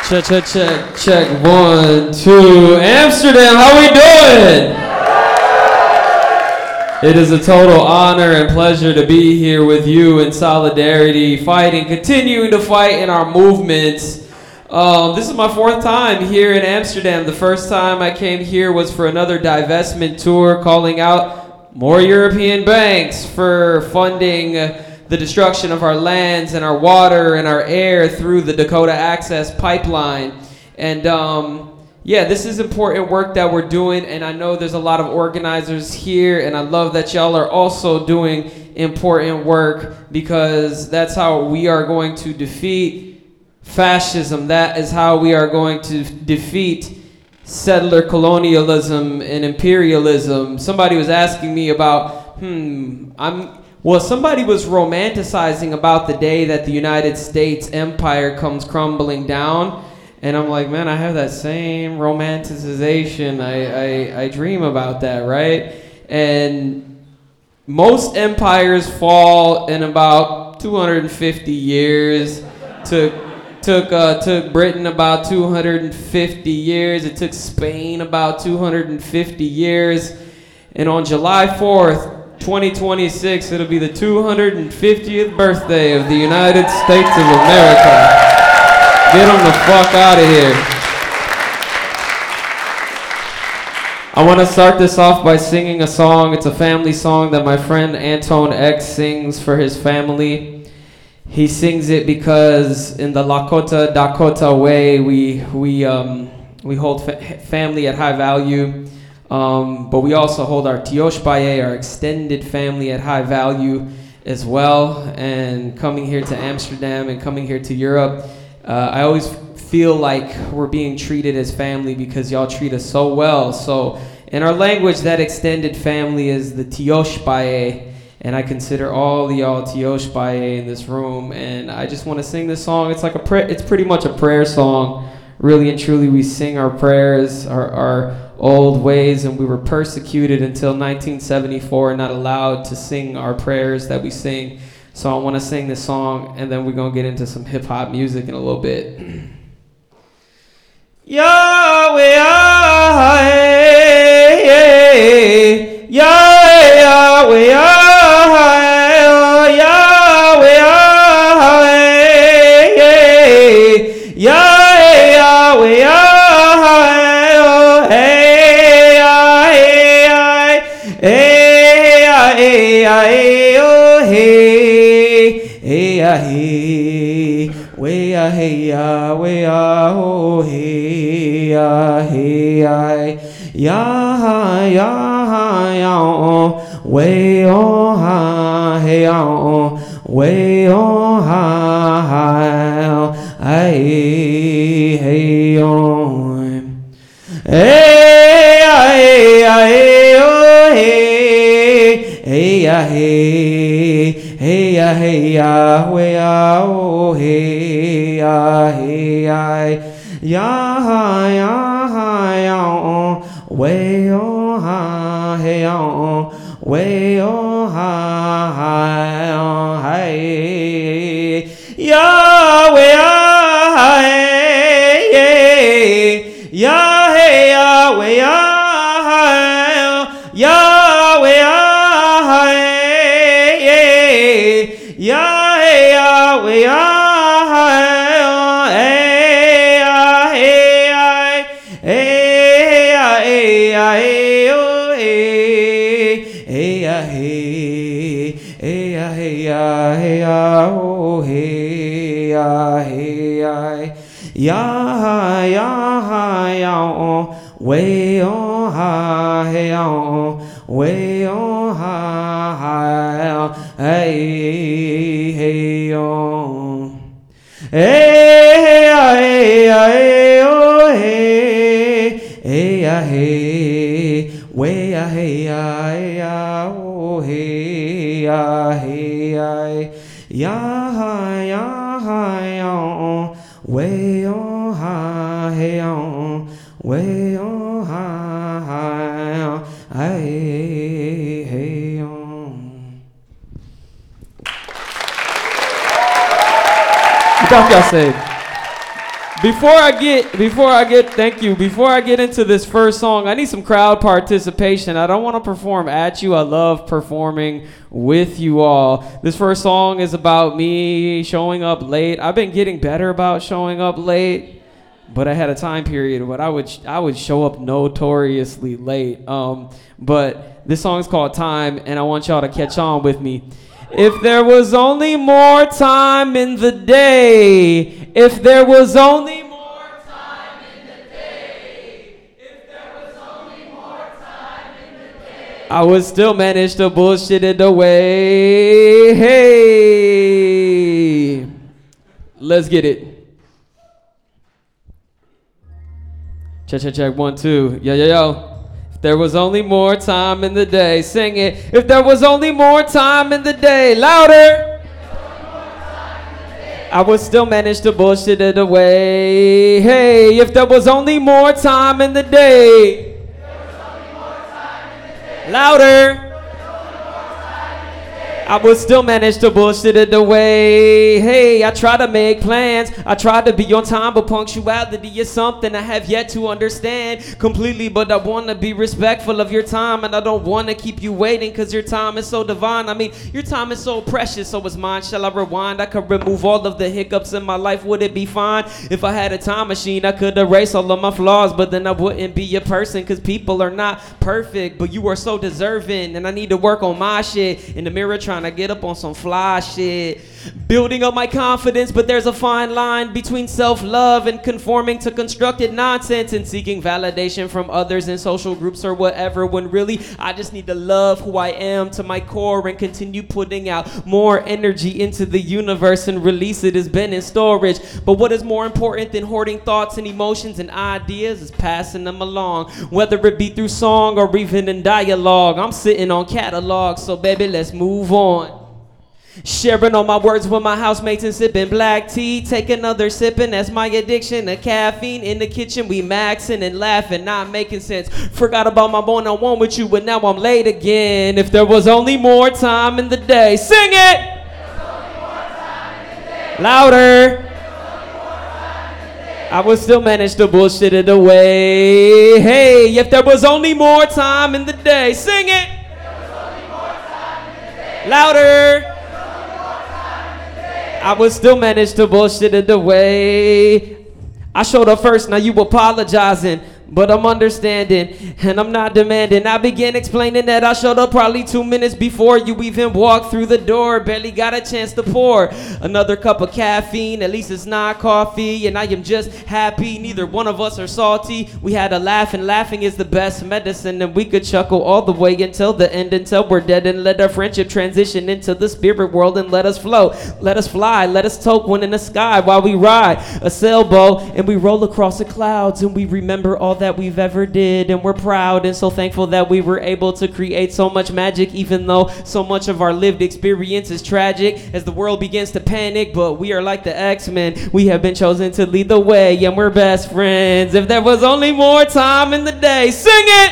Check. 1, 2. Amsterdam, how we doing? It is a total honor and pleasure to be here with you in solidarity, continuing to fight in our movements. This is my 4th time here in Amsterdam. The first time I came here was for another divestment tour, calling out more European banks for funding the destruction of our lands and our water and our air through the Dakota Access Pipeline. And this is important work that we're doing, and I know there's a lot of organizers here, and I love that y'all are also doing important work, because that's how we are going to defeat fascism. That is how we are going to defeat settler colonialism and imperialism. Somebody was asking me about, somebody was romanticizing about the day that the United States empire comes crumbling down. And I'm like, man, I have that same romanticization. I dream about that, right? And most empires fall in about 250 years. Took Britain about 250 years. It took Spain about 250 years. And on July 4th, 2026, it'll be the 250th birthday of the United States of America. Get them the fuck out of here. I want to start this off by singing a song. It's a family song that my friend Anton X sings for his family. He sings it because in the Lakota Dakota way, we hold family at high value. But we also hold our Tioshpaye, our extended family, at high value as well. And coming here to Amsterdam and coming here to Europe, I always feel like we're being treated as family because y'all treat us so well. So in our language, that extended family is the Tioshpaye, and I consider all of y'all Tioshpaye in this room. And I just want to sing this song. It's like it's pretty much a prayer song. Really and truly, we sing our prayers, our old ways, and we were persecuted until 1974, not allowed to sing our prayers that we sing. So I want to sing this song, and then we're going to get into some hip-hop music in a little bit. Yahweh, Yahweh, Yahweh, Yahweh, Yahweh, hey, way ah hey ah way ah oh hey ah hey ah ya oh way oh ha hey oh way oh ha hey hey oh hey oh hey hey ya we ya oh hey ya oh we oh ha hey oh we oh ha hey ya we ya hey ya we Yahweh, Yahweh, way oh ha hey oh way oh ha hey hey oh hey oh hey hey way hey oh hey hey ya way oh ha hey oh way oh ha hey hey oh. Get off y'all save. Before I get into this first song, I need some crowd participation. I don't want to perform at you. I love performing with you all. This first song is about me showing up late. I've been getting better about showing up late, but I had a time period when I would show up notoriously late. But this song's called Time, and I want y'all to catch on with me. If there was only more time in the day, if there was only more time in the day, if there was only more time in the day, I would still manage to bullshit it away. Hey, let's get it. Check, check, check, 1, 2, yo, yo, yo. If there was only more time in the day, sing it. If there was only more time in the day, louder. I would still manage to bullshit it away. Hey, if there was only more time in the day, louder. I would still manage to bullshit it away. Hey, I try to make plans. I try to be on time, but punctuality is something I have yet to understand completely. But I want to be respectful of your time, and I don't want to keep you waiting because your time is so divine. I mean, your time is so precious, so is mine. Shall I rewind? I could remove all of the hiccups in my life. Would it be fine? If I had a time machine, I could erase all of my flaws, but then I wouldn't be a person because people are not perfect, but you are so deserving, and I need to work on my shit. In the mirror, trying to get up on some fly shit, building up my confidence, but there's a fine line between self-love and conforming to constructed nonsense and seeking validation from others in social groups or whatever, when really I just need to love who I am to my core and continue putting out more energy into the universe and release it has been in storage. But what is more important than hoarding thoughts and emotions and ideas is passing them along, whether it be through song or even in dialogue. I'm sitting on catalog, so baby, let's move on. Sharing all my words with my housemates and sipping black tea. Take another sipping, that's my addiction to caffeine. In the kitchen, we maxing and laughing, not making sense. Forgot about my one-on-one with you, but now I'm late again. If there was only more time in the day, sing it! Louder! I would still manage to bullshit it away. Hey, if there was only more time in the day, sing it! Louder! I would still manage to bullshit it away. I showed up first, now you apologizing. But I'm understanding, and I'm not demanding. I began explaining that I showed up probably 2 minutes before you even walked through the door. Barely got a chance to pour another cup of caffeine. At least it's not coffee, and I am just happy. Neither one of us are salty. We had a laugh, and laughing is the best medicine. And we could chuckle all the way until the end, until we're dead, and let our friendship transition into the spirit world and let us float. Let us fly, let us toke one in the sky while we ride a sailboat, and we roll across the clouds, and we remember all that we've ever did, and we're proud and so thankful that we were able to create so much magic, even though so much of our lived experience is tragic as the world begins to panic. But we are like the X-Men, we have been chosen to lead the way, and we're best friends. If there was only more time in the day, sing it!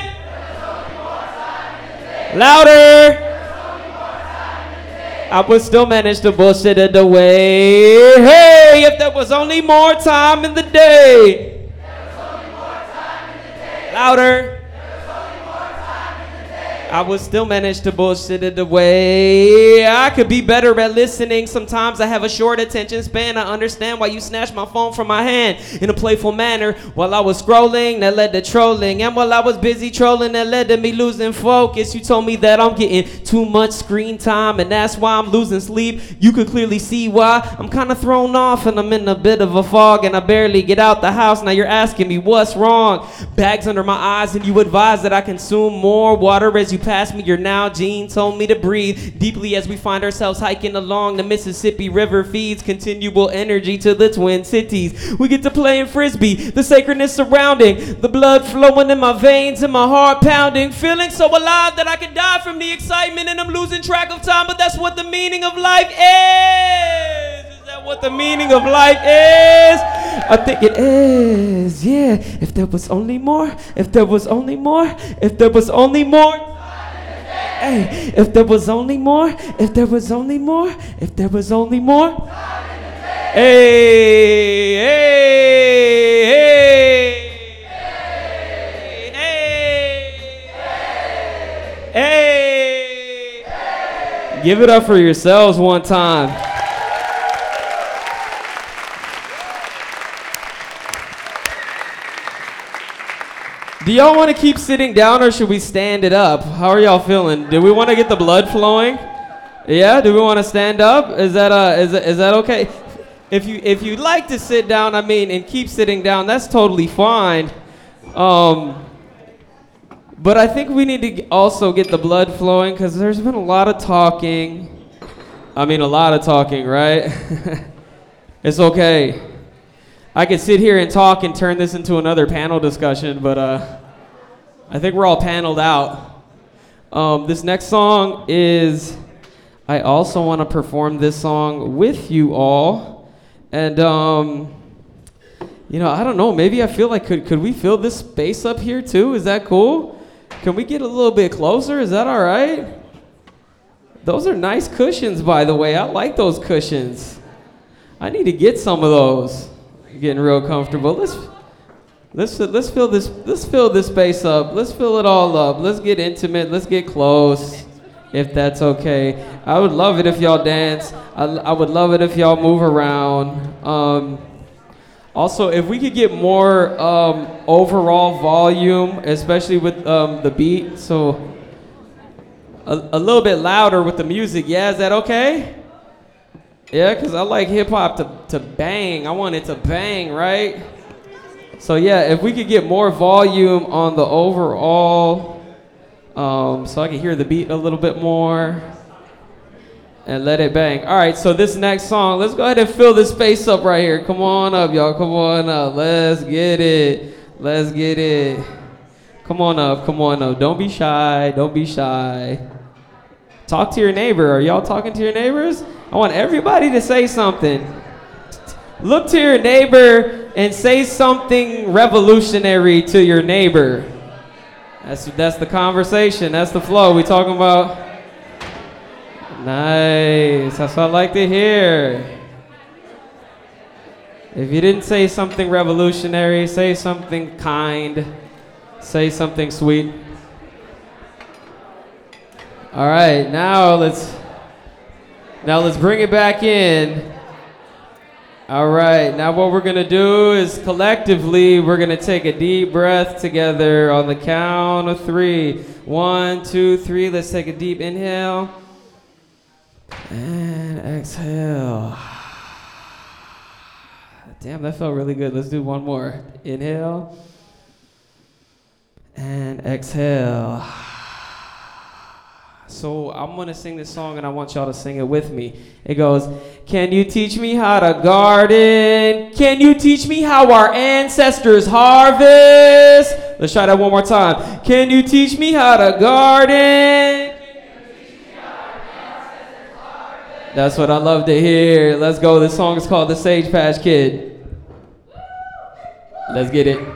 Louder! I would still manage to bullshit it away. Hey, if there was only more time in the day. Louder. I would still manage to bullshit it away. I could be better at listening. Sometimes I have a short attention span. I understand why you snatched my phone from my hand in a playful manner. While I was scrolling, that led to trolling. And while I was busy trolling, that led to me losing focus. You told me that I'm getting too much screen time, and that's why I'm losing sleep. You could clearly see why I'm kind of thrown off, and I'm in a bit of a fog, and I barely get out the house. Now you're asking me what's wrong. Bags under my eyes, and you advise that I consume more water as you pass me your Nalgene. Told me to breathe deeply as we find ourselves hiking along the Mississippi River. Feeds continual energy to the Twin Cities. We get to play in Frisbee, the sacredness surrounding, the blood flowing in my veins and my heart pounding, feeling so alive that I could die from the excitement, and I'm losing track of time. But that's what the meaning of life is. Is that what the meaning of life is? I think it is, yeah. If there was only more, if there was only more, if there was only more. Hey, if there was only more, if there was only more, if there was only more. Hey, hey. Give it up for yourselves one time. Do y'all want to keep sitting down or should we stand it up? How are y'all feeling? Do we want to get the blood flowing? Yeah, do we want to stand up? Is that okay? If you'd like to sit down, and keep sitting down, that's totally fine. But I think we need to also get the blood flowing because there's been a lot of talking. A lot of talking, right? It's okay. I could sit here and talk and turn this into another panel discussion, but I think we're all paneled out. This next song is, I also want to perform this song with you all. And, I don't know, maybe I feel like, could we fill this space up here too? Is that cool? Can we get a little bit closer? Is that all right? Those are nice cushions, by the way. I like those cushions. I need to get some of those. Getting real comfortable. Let's fill this space up. Let's fill it all up. Let's get intimate. Let's get close, if that's okay. I would love it if y'all dance. I would love it if y'all move around. Also, if we could get more overall volume, especially with the beat, so a little bit louder with the music. Yeah, is that okay? Yeah, because I like hip-hop to bang. I want it to bang, right? So, yeah, if we could get more volume on the overall, so I can hear the beat a little bit more and let it bang. All right, so this next song, let's go ahead and fill this space up right here. Come on up, y'all. Come on up. Let's get it. Let's get it. Come on up. Come on up. Don't be shy. Don't be shy. Talk to your neighbor. Are y'all talking to your neighbors? I want everybody to say something. Look to your neighbor and say something revolutionary to your neighbor. That's the conversation. That's the flow we talking about. Nice. That's what I like to hear. If you didn't say something revolutionary, say something kind. Say something sweet. All right, now let's bring it back in. All right, now what we're gonna do is collectively, we're gonna take a deep breath together on the count of 3. 1, 2, 3, let's take a deep inhale. And exhale. Damn, that felt really good. Let's do one more. Inhale. And exhale. So I'm going to sing this song and I want y'all to sing it with me. It goes, can you teach me how to garden? Can you teach me how our ancestors harvest? Let's try that one more time. Can you teach me how to garden? That's what I love to hear. Let's go. This song is called The Sage Patch Kid. Let's get it.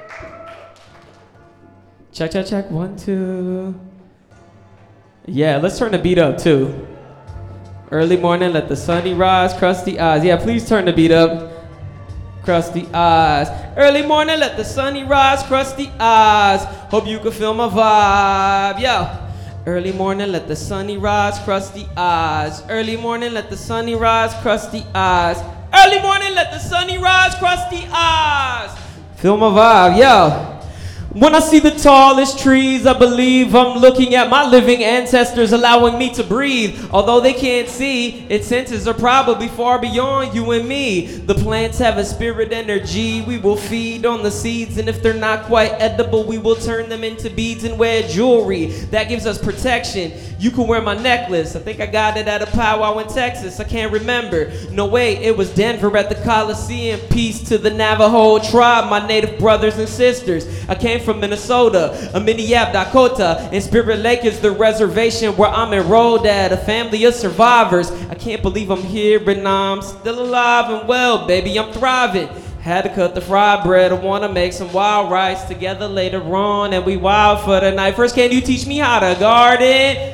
Check, check, check. 1, 2. Yeah, let's turn the beat up too. Early morning, let the sunny rise, crusty eyes. Yeah, please turn the beat up. Crusty eyes. Early morning, let the sunny rise, crusty eyes. Hope you can feel my vibe. Yeah. Early morning, let the sunny rise, crusty eyes. Early morning, let the sunny rise, crusty eyes. Early morning, let the sunny rise, crusty eyes. Feel my vibe, yeah. When I see the tallest trees, I believe I'm looking at my living ancestors allowing me to breathe. Although they can't see, its senses are probably far beyond you and me. The plants have a spirit energy. We will feed on the seeds, and if they're not quite edible, we will turn them into beads and wear jewelry. That gives us protection. You can wear my necklace. I think I got it at a powwow in Texas. I can't remember. No, wait, it was Denver at the Coliseum. Peace to the Navajo tribe, my native brothers and sisters. I came from Minnesota, a Minneapolis, Dakota, and Spirit Lake is the reservation where I'm enrolled at, a family of survivors. I can't believe I'm here, but now I'm still alive and well, baby, I'm thriving. Had to cut the fried bread, I wanna make some wild rice together later on, and we wild for the night. First, can you teach me how to garden?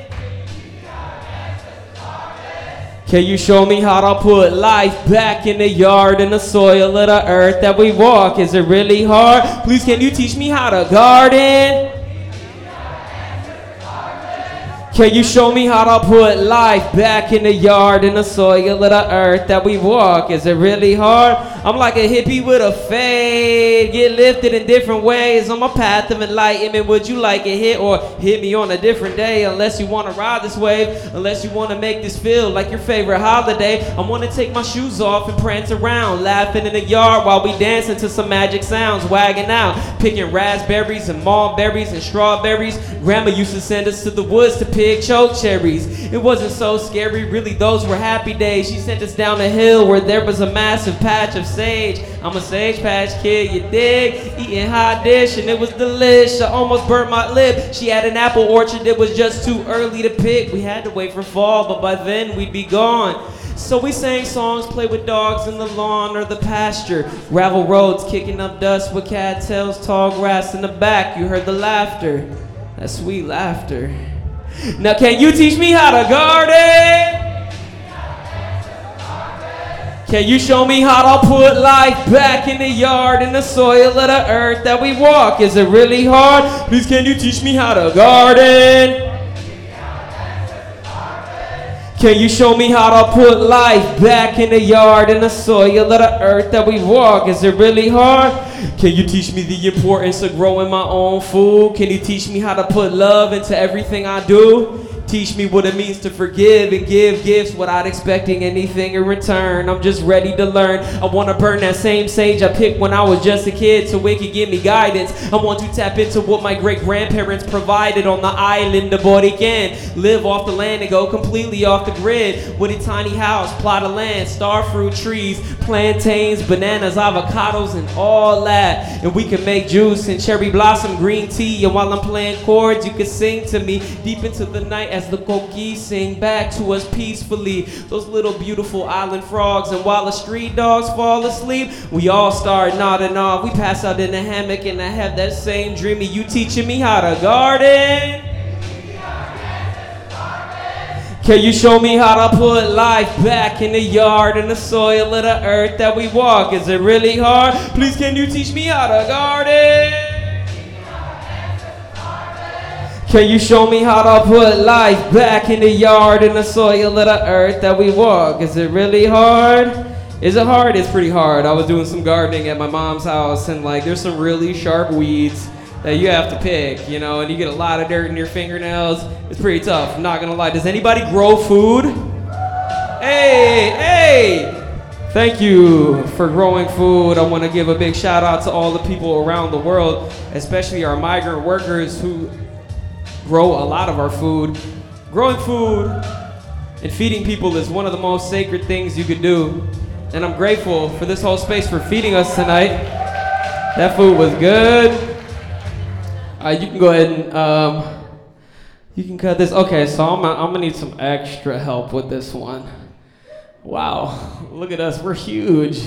Can you show me how to put life back in the yard, in the soil of the earth that we walk? Is it really hard? Please, can you teach me how to garden? Can you show me how to put life back in the yard, in the soil of the earth that we walk? Is it really hard? I'm like a hippie with a fade, get lifted in different ways on my path of enlightenment. Would you like a hit or hit me on a different day? Unless you want to ride this wave, unless you want to make this feel like your favorite holiday. I want to take my shoes off and prance around, laughing in the yard while we dancing to some magic sounds, wagging out, picking raspberries and mulberries and strawberries. Grandma used to send us to the woods to pick choke cherries. It wasn't so scary, really, those were happy days. She sent us down a hill where there was a massive patch of sage. I'm a Sage Patch Kid, you dig? Eating hot dish and it was delish. I almost burnt my lip. She had an apple orchard, it was just too early to pick. We had to wait for fall, but by then we'd be gone. So we sang songs, played with dogs in the lawn or the pasture. Gravel roads kicking up dust with cattails, tall grass in the back. You heard the laughter, that sweet laughter. Now can you teach me how to garden? Can you show me how to put life back in the yard, in the soil of the earth that we walk? Is it really hard? Please can you teach me how to garden? Can you show me how to put life back in the yard, in the soil of the earth that we walk? Is it really hard? Can you teach me the importance of growing my own food? Can you teach me how to put love into everything I do? Teach me what it means to forgive and give gifts without expecting anything in return. I'm just ready to learn. I want to burn that same sage I picked when I was just a kid so it could give me guidance. I want to tap into what my great-grandparents provided on the island of Boriken. Live off the land and go completely off the grid. With a tiny house, plot of land, starfruit trees, plantains, bananas, avocados, and all that. And we can make juice and cherry blossom green tea. And while I'm playing chords, you can sing to me deep into the night as the coquis sing back to us peacefully. Those little beautiful island frogs. And while the street dogs fall asleep, we all start nodding off. We pass out in the hammock and I have that same dream of you teaching me how to garden. Can you show me how to put life back in the yard, in the soil of the earth that we walk? Is it really hard? Please can you teach me how to garden? Can you show me how to put life back in the yard, in the soil of the earth that we walk? Is it really hard? Is it hard? It's pretty hard. I was doing some gardening at my mom's house and like there's some really sharp weeds that you have to pick, you know, and you get a lot of dirt in your fingernails. It's pretty tough, I'm not gonna lie. Does anybody grow food? Hey! Thank you for growing food. I want to give a big shout out to all the people around the world, especially our migrant workers who grow a lot of our food. Growing food and feeding people is one of the most sacred things you could do. And I'm grateful for this whole space for feeding us tonight. That food was good. You can go ahead and you can cut this. Okay, so I'm gonna need some extra help with this one. Wow, look at us, we're huge.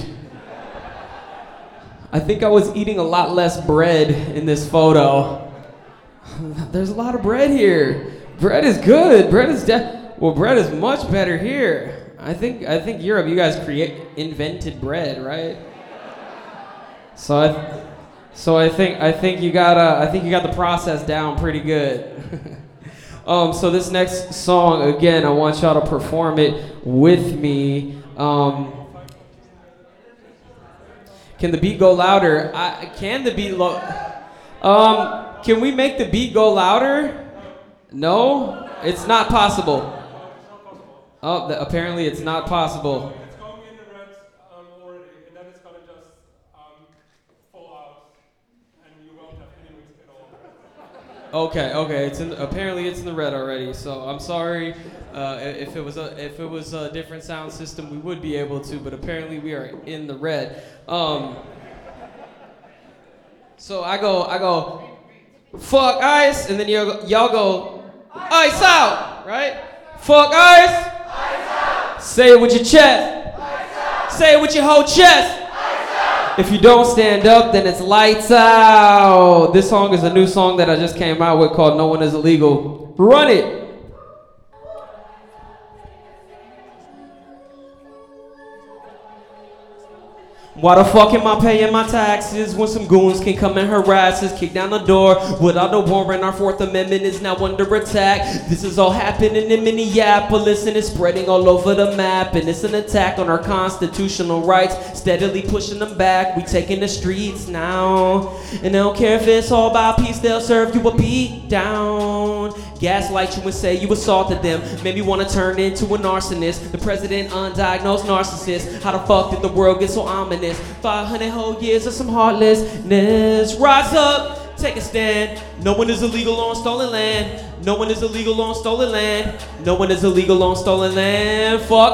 I think I was eating a lot less bread in this photo. There's a lot of bread here. Bread is good. Bread is much better here. I think Europe, you guys invented bread, right? So I think you got the process down pretty good. So this next song, again, I want y'all to perform it with me. Can the beat go louder? Can the beat Can we make the beat go louder? No? It's not possible. Oh, apparently it's not possible. It's going in the red already, and then it's gonna just fall out, and you won't have any mix at all. Okay. Apparently it's in the red already. So I'm sorry. If it was a different sound system, we would be able to, but apparently we are in the red. So I go. Fuck ice, and then y'all go ice out, right? Fuck ice. Ice out. Say it with your chest. Ice out. Say it with your whole chest. Ice out. If you don't stand up, then it's lights out. This song is a new song that I just came out with called No One Is Illegal. Run it. Why the fuck am I paying my taxes when some goons can come and harass us, kick down the door without a warrant? Our Fourth Amendment is now under attack. This is all happening in Minneapolis and it's spreading all over the map. And it's an attack on our constitutional rights, steadily pushing them back. We taking the streets now, and they don't care if it's all about peace. They'll serve you a beat down, gaslight you and say you assaulted them. Maybe want to turn into a arsonist, the president undiagnosed narcissist. How the fuck did the world get so ominous? 500 whole years of some heartlessness. Rise up, take a stand. No one is illegal on stolen land. No one is illegal on stolen land. No one is illegal on stolen land. Fuck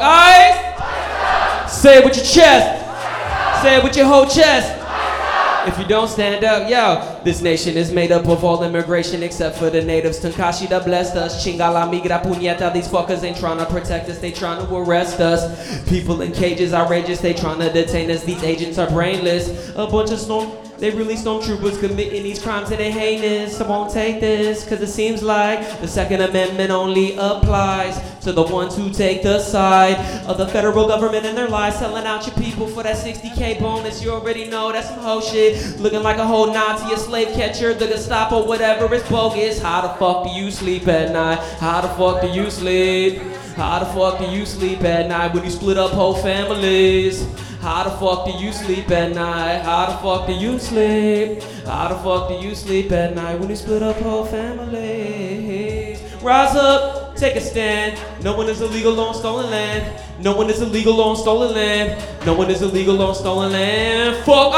ICE. Say it with your chest. Say it with your whole chest. If you don't stand up, yo, this nation is made up of all immigration except for the natives. Tankashi that blessed us. Chingala migra puñeta. These fuckers ain't trying to protect us, they trying to arrest us. People in cages outrageous, they trying to detain us. These agents are brainless. A bunch of they really stormtroopers committing these crimes and they heinous. I won't take this, cause it seems like the Second Amendment only applies to the ones who take the side of the federal government and their lies. Selling out your people for that 60K bonus. You already know that's some hoe shit. Looking like a whole Nazi, a slave catcher, the Gestapo, whatever, it's bogus. How the fuck do you sleep at night? How the fuck do you sleep? How the fuck do you sleep at night when you split up whole families? How the fuck do you sleep at night? How the fuck do you sleep? How the fuck do you sleep at night when you split up whole families? Rise up, take a stand. No one is illegal on stolen land. No one is illegal on stolen land. No one is illegal on stolen land. Fuck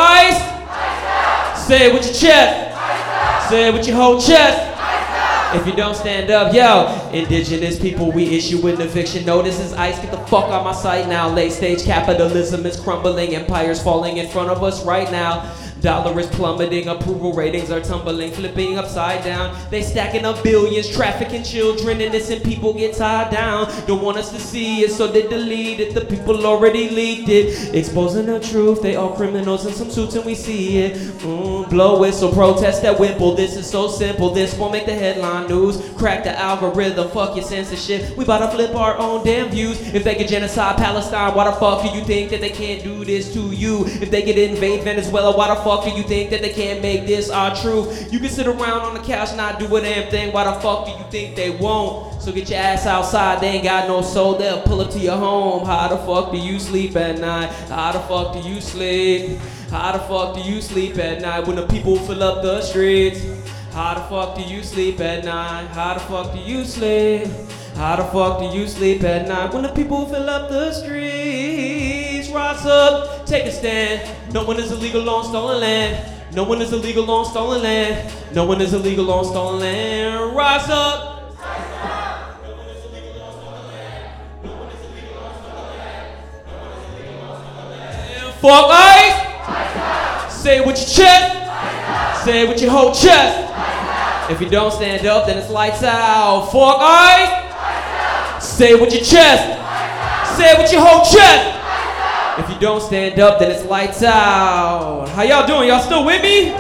ICE! Say it with your chest. Say it with your whole chest. If you don't stand up, yo, indigenous people, we issue an eviction notices. ICE, get the fuck out my sight now. Late stage capitalism is crumbling, empires falling in front of us right now. Dollar is plummeting, approval ratings are tumbling, flipping upside down. They stacking up billions, trafficking children, innocent people get tied down. Don't want us to see it, so they delete it. The people already leaked it, exposing the truth. They all criminals in some suits and we see it. Blow whistle, protest at Whipple. This is so simple, this won't make the headline news. Crack the algorithm, fuck your censorship. We bout to flip our own damn views. If they get genocide Palestine, why the fuck do you think that they can't do this to you? If they get invade Venezuela, why the fuck do you think that they can't make this our truth? You can sit around on the couch not do a damn thing. Why the fuck do you think they won't? So get your ass outside, they ain't got no soul. They'll pull up to your home. How the fuck do you sleep at night? How the fuck do you sleep? How the fuck do you sleep at night when the people fill up the streets? How the fuck do you sleep at night? How the fuck do you sleep? How the fuck do you sleep at night when the people fill up the streets? Rise up, take a stand. No one is illegal on stolen land. No one is illegal on stolen land. No one is illegal on stolen land. Rise up. Fuck ICE. Say it with your chest. Say it with your whole chest. If you don't stand up, then it's lights out. Fuck ICE. Say it with your chest. Say it with your whole chest. If you don't stand up, then it's lights out. How y'all doing? Y'all still with me?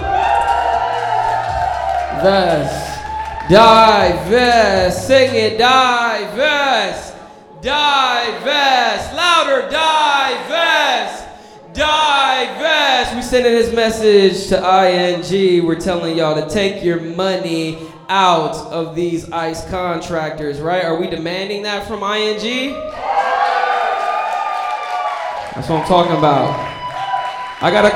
Vest. Divest. Sing it. Divest. Divest. Louder. Divest. Divest. We sending this message to ING. We're telling y'all to take your money out of these ICE contractors, right? Are we demanding that from ING? That's what I'm talking about. I got a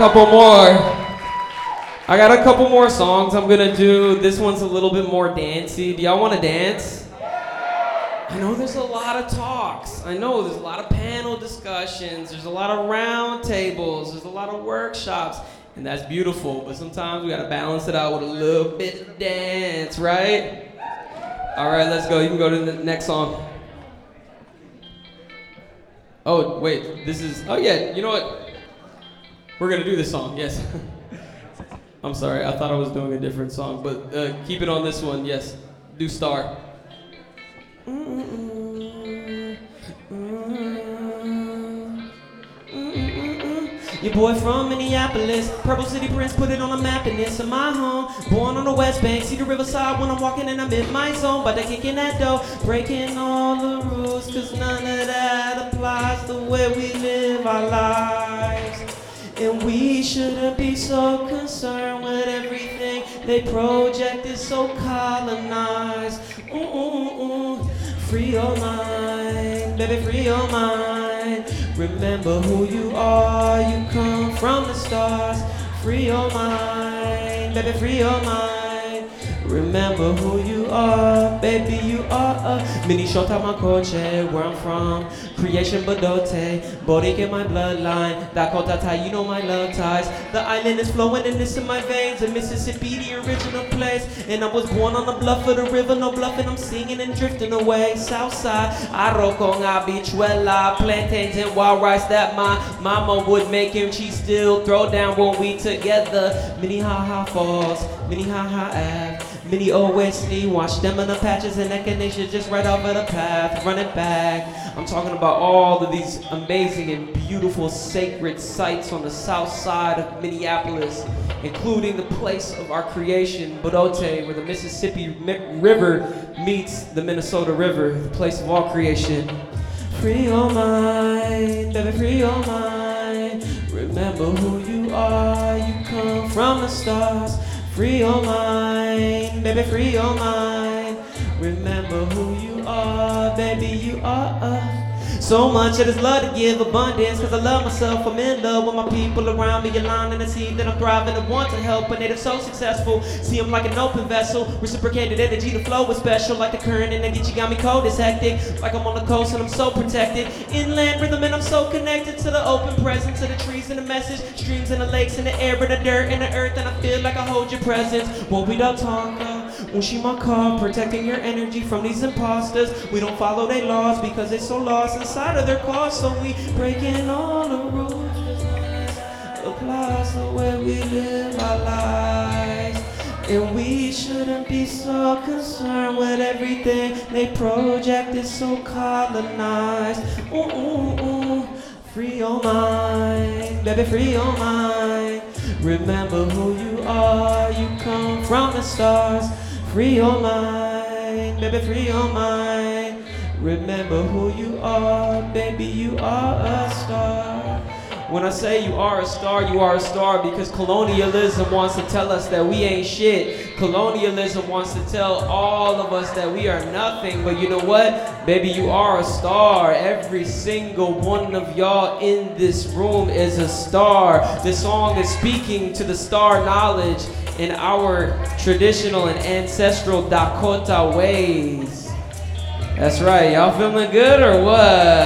couple more songs I'm gonna do. This one's a little bit more dancey. Do y'all wanna dance? I know there's a lot of talks. I know there's a lot of panel discussions. There's a lot of round tables. There's a lot of workshops. And that's beautiful, but sometimes we gotta balance it out with a little bit of dance, right? All right, let's go. You can go to the next song. Oh, wait, oh yeah, you know what? We're gonna do this song, yes. I'm sorry, I thought I was doing a different song, but keep it on this one, yes. Do Star. Your boy from Minneapolis, Purple City Prince, put it on the map and it's in my home. Born on the West Bank, see the riverside when I'm walking and I'm in my zone. But they kicking that dough, breaking all the rules, cause none of that applies the way we live our lives. And we shouldn't be so concerned with everything they project is so colonized. Free your mind, baby, free your mind. Remember who you are, you come from the stars. Free your mind, baby, free your mind. Remember who you are, baby, you are a mini shota makoche, where I'm from. Creation Badote, Bodik in my bloodline. Dakota Tai, you know my love ties. The island is flowing and it's in my veins. The Mississippi, the original place. And I was born on the bluff of the river, no bluffing, I'm singing and drifting away. Southside, Arroco, habichuela, plantains and wild rice that my mama would make him. She still throw down when we together. Minnehaha Falls, Minnehaha Ave. Many OSC, watch them in the patches and echinacea just right off of the path, running back. I'm talking about all of these amazing and beautiful sacred sites on the south side of Minneapolis, including the place of our creation, Bodote, where the Mississippi River meets the Minnesota River, the place of all creation. Free your mind, baby, free your mind. Remember who you are, you come from the stars. Free your mind, baby, free your mind. Remember who you are, baby, you are so much I just love to give abundance, cause I love myself, I'm in love with my people around me, aligned and see that I'm thriving and want to help, and they're so successful. See I'm like an open vessel, reciprocated energy, the flow is special, like the current in the Geechee got me cold, it's hectic, like I'm on the coast and I'm so protected. Inland rhythm and I'm so connected to the open presence of the trees and the message, streams and the lakes and the air and the dirt and the earth, and I feel like I hold your presence. What we don't talk Ushimaka, protecting your energy from these imposters. We don't follow their laws because they're so lost inside of their cause. So we breaking all the rules. Applies to where we live our lives. And we shouldn't be so concerned with everything they project is so colonized. Free your mind, baby, free your mind. Remember who you are, you come from the stars. Free your mind, baby, free your mind. Remember who you are, baby, you are a star. When I say you are a star because colonialism wants to tell us that we ain't shit. Colonialism wants to tell all of us that we are nothing, but you know what? Baby, you are a star. Every single one of y'all in this room is a star. This song is speaking to the star knowledge in our traditional and ancestral Dakota ways. That's right, y'all feeling good or what?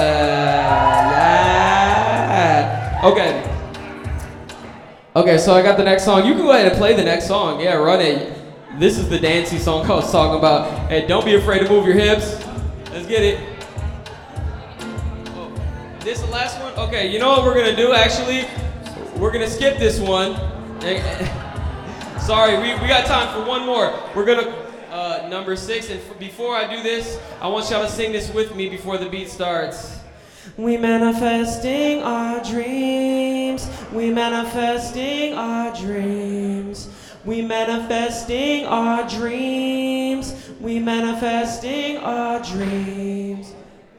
Yeah. Okay, so I got the next song. You can go ahead and play the next song. Yeah, run it. This is the dancey song I was talking about. Hey, don't be afraid to move your hips. Let's get it. Oh, this the last one? Okay, you know what we're gonna do actually? We're gonna skip this one. Sorry, we got time for one more. We're gonna, number 6, and before I do this, I want y'all to sing this with me before the beat starts. We manifesting our dreams. We manifesting our dreams. We manifesting our dreams. We manifesting our dreams.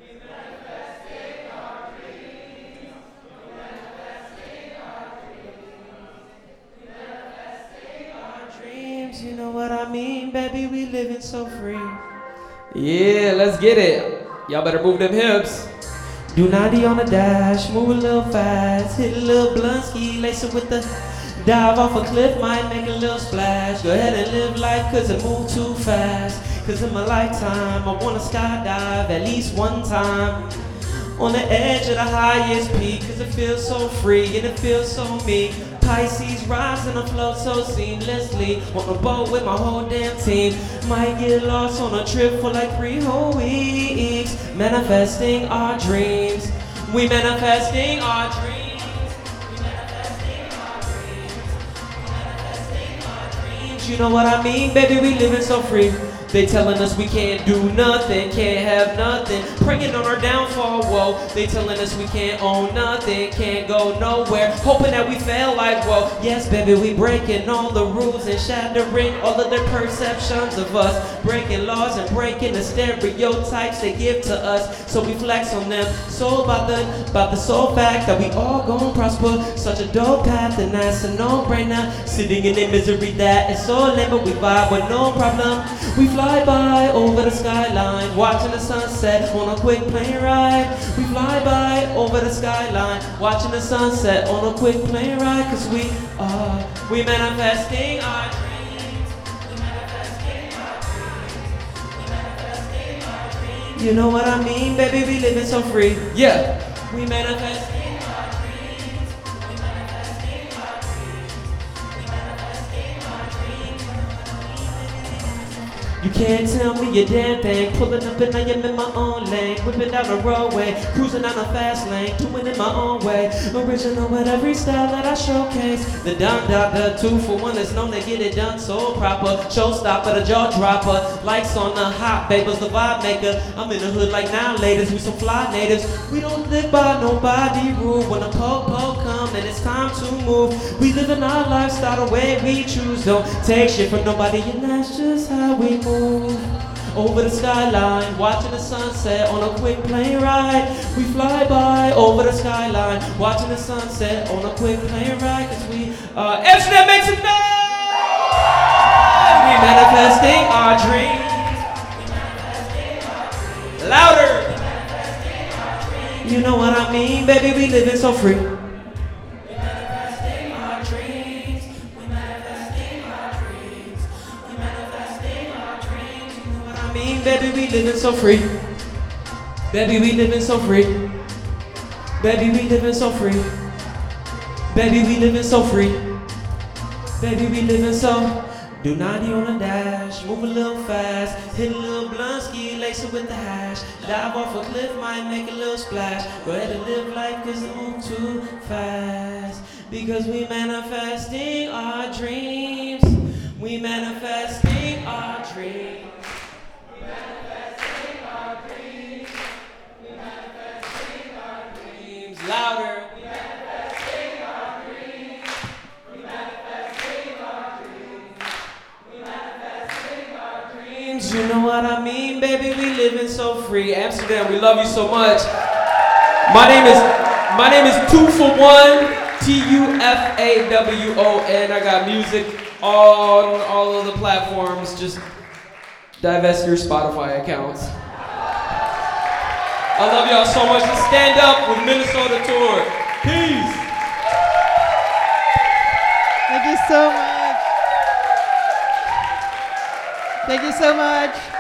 You know what I mean, baby, we living so free. Yeah, let's get it. Y'all better move them hips. Do 90 on the dash, move a little fast, hit a little blunt ski, lace it with the dive off a cliff, might make a little splash. Go ahead and live life cause it move too fast. Cause in my lifetime, I wanna skydive at least one time. On the edge of the highest peak, cause it feels so free and it feels so meek. Pisces rise and I float so seamlessly. On a boat with my whole damn team. Might get lost on a trip for like 3 whole weeks. Manifesting our dreams. We manifesting our dreams. We manifesting our dreams. We manifesting our dreams. You know what I mean, baby, we living so free. They telling us we can't do nothing, can't have nothing, praying on our downfall, whoa. They telling us we can't own nothing, can't go nowhere, hoping that we fail like, whoa. Yes, baby, we breaking all the rules and shattering all of their perceptions of us, breaking laws and breaking the stereotypes they give to us, so we flex on them. So about the sole fact that we all gon' prosper, such a dope path, and that's a no-brainer. Sitting in a misery that is so lame, but we vibe with no problem. We fly by over the skyline, watching the sunset on a quick plane ride. We fly by over the skyline, watching the sunset on a quick plane ride. Cause we manifesting our dreams. We manifesting our dreams. We manifesting our dreams. You know what I mean, baby, we living so free. Yeah. We manifesting our dreams. We manifesting our dreams. We manifesting our dreams. You can't tell me a damn thing. Pulling up and I am in my own lane. Whipping down the roadway, cruising down a fast lane, doing it my own way. Original with every style that I showcase. The Don Doctor, 2 for 1 is known to get it done so proper. Showstopper, the jaw dropper, lights on the hot babes, the vibe maker. I'm in the hood like now, ladies, we some fly natives. We don't live by nobody rule. When a po-po come and it's time to move, we live in our lifestyle the way we choose. Don't take shit from nobody, and that's just how we move. Over the skyline, watching the sunset on a quick plane ride. We fly by over the skyline, watching the sunset on a quick plane ride. Cause we Amsterdam, make some noise! We manifesting our dreams. We manifesting our dreams. Louder! We manifesting our dreams. You know what I mean, baby, we living so free. We manifesting our dreams. We manifesting our dreams. We manifesting our dreams. You know what I mean, baby, we living so free. Baby, we living so free. Baby, we living so free. Baby, we living so free. Baby, we living so. Do 90 on the dash, move a little fast, hit a little blunt, ski, lace it with the hash. Dive off a cliff, might make a little splash. Go ahead and live life, cause it move too fast. Because we manifesting our dreams. We manifesting our dreams. We manifesting our dreams. We manifesting our dreams. Louder. We manifesting our dreams. We manifesting our dreams. We manifesting our dreams. You know what I mean, baby? We living so free. Amsterdam, we love you so much. My name is 2 for 1. TUFAWON. I got music on all of the platforms. Just divest your Spotify accounts. I love y'all so much. Let's stand up with Minnesota Tour. Peace. Thank you so much. Thank you so much.